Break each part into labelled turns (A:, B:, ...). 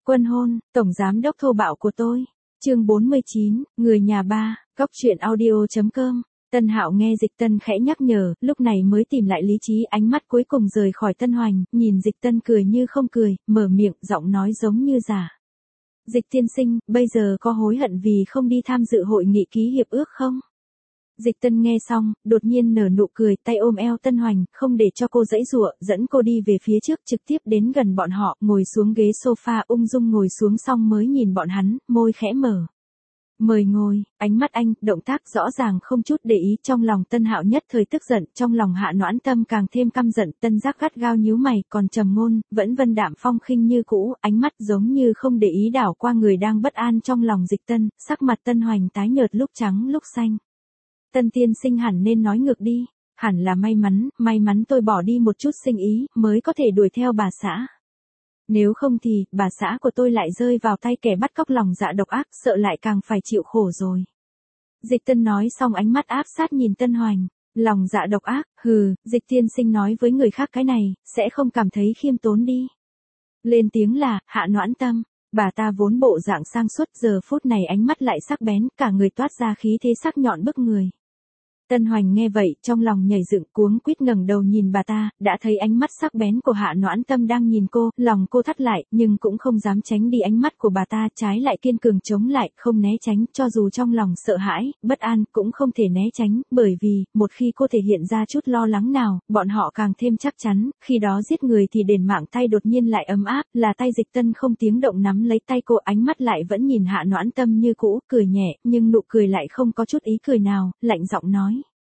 A: Quân hôn, tổng giám đốc thô bạo của tôi. Chương 49, người nhà ba, góc truyện audio.com. Tân Hạo nghe Dịch Tân khẽ nhắc nhở, lúc này mới tìm lại lý trí, ánh mắt cuối cùng rời khỏi Tân Hoành, nhìn Dịch Tân cười như không cười, mở miệng, giọng nói giống như giả. Dịch tiên sinh, bây giờ có hối hận vì không đi tham dự hội nghị ký hiệp ước không? Dịch Tân nghe xong, đột nhiên nở nụ cười, tay ôm eo Tân Hoành, không để cho cô giãy giụa, dẫn cô đi về phía trước, trực tiếp đến gần bọn họ, ngồi xuống ghế sofa, ung dung ngồi xuống xong mới nhìn bọn hắn, môi khẽ mở. Mời ngồi, ánh mắt anh, động tác rõ ràng không chút để ý, trong lòng Tân Hạo nhất thời tức giận, trong lòng Hạ Noãn Tâm càng thêm căm giận, Tân Giác gắt gao nhíu mày, còn trầm ngôn, vẫn vân đạm phong khinh như cũ, ánh mắt giống như không để ý đảo qua người đang bất an trong lòng Dịch Tân, sắc mặt Tân Hoành tái nhợt lúc trắng lúc xanh. Tân tiên sinh hẳn nên nói ngược đi, hẳn là may mắn tôi bỏ đi một chút sinh ý, mới có thể đuổi theo bà xã. Nếu không thì, bà xã của tôi lại rơi vào tay kẻ bắt cóc lòng dạ độc ác, sợ lại càng phải chịu khổ rồi. Dịch Tân nói xong ánh mắt áp sát nhìn Tân Hoành, lòng dạ độc ác, hừ, Dịch tiên sinh nói với người khác cái này, sẽ không cảm thấy khiêm tốn đi. Lên tiếng là, Hạ Noãn Tâm, bà ta vốn bộ dạng sang suốt, giờ phút này ánh mắt lại sắc bén, cả người toát ra khí thế sắc nhọn bức người. Tân Hoành nghe vậy, trong lòng nhảy dựng, cuống quýt ngẩng đầu nhìn bà ta, đã thấy ánh mắt sắc bén của Hạ Noãn Tâm đang nhìn cô, lòng cô thắt lại, nhưng cũng không dám tránh đi ánh mắt của bà ta, trái lại kiên cường chống lại, không né tránh, cho dù trong lòng sợ hãi, bất an, cũng không thể né tránh, bởi vì, một khi cô thể hiện ra chút lo lắng nào, bọn họ càng thêm chắc chắn, khi đó giết người thì đền mạng, tay đột nhiên lại ấm áp, là tay Dịch Tân không tiếng động nắm lấy tay cô, ánh mắt lại vẫn nhìn Hạ Noãn Tâm như cũ, cười nhẹ, nhưng nụ cười lại không có chút ý cười nào, lạnh giọng nói.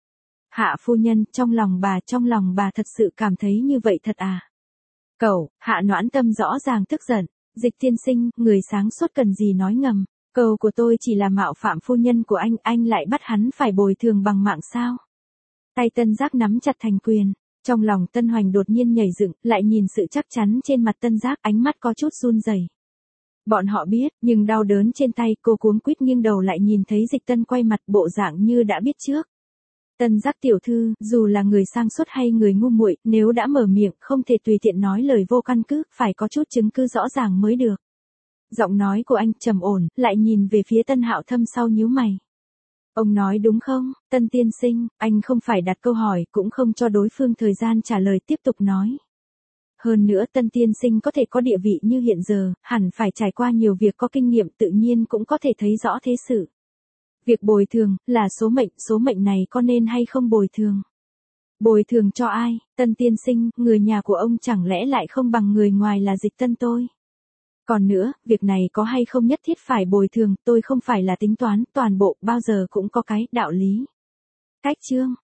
A: Hạ phu nhân, trong lòng bà thật sự cảm thấy như vậy thật à? Cậu, Hạ Noãn Tâm rõ ràng tức giận, Dịch tiên sinh, người sáng suốt cần gì nói ngầm, câu của tôi chỉ là mạo phạm phu nhân của anh lại bắt hắn phải bồi thường bằng mạng sao? Tay Tân Giác nắm chặt thành quyền, trong lòng Tân Hoành đột nhiên nhảy dựng, lại nhìn sự chắc chắn trên mặt Tân Giác, ánh mắt có chút run rẩy. Bọn họ biết, nhưng đau đớn trên tay, cô cuống quýt nghiêng đầu lại nhìn thấy Dịch Tân quay mặt, bộ dạng như đã biết trước. Tân Giác tiểu thư, dù là người sang suốt hay người ngu muội, nếu đã mở miệng, không thể tùy tiện nói lời vô căn cứ, phải có chút chứng cứ rõ ràng mới được. Giọng nói của anh trầm ổn, lại nhìn về phía Tân Hạo thâm sau nhíu mày. Ông nói đúng không, Tân tiên sinh, anh không phải đặt câu hỏi, cũng không cho đối phương thời gian trả lời, tiếp tục nói. Hơn nữa Tân tiên sinh có thể có địa vị như hiện giờ, hẳn phải trải qua nhiều việc, có kinh nghiệm, tự nhiên cũng có thể thấy rõ thế sự. Việc bồi thường, là số mệnh này có nên hay không bồi thường? Bồi thường cho ai, Tân tiên sinh, người nhà của ông chẳng lẽ lại không bằng người ngoài là Dịch Tân tôi? Còn nữa, việc này có hay không nhất thiết phải bồi thường, tôi không phải là tính toán, toàn bộ, bao giờ cũng có cái, đạo lý. Cách chương,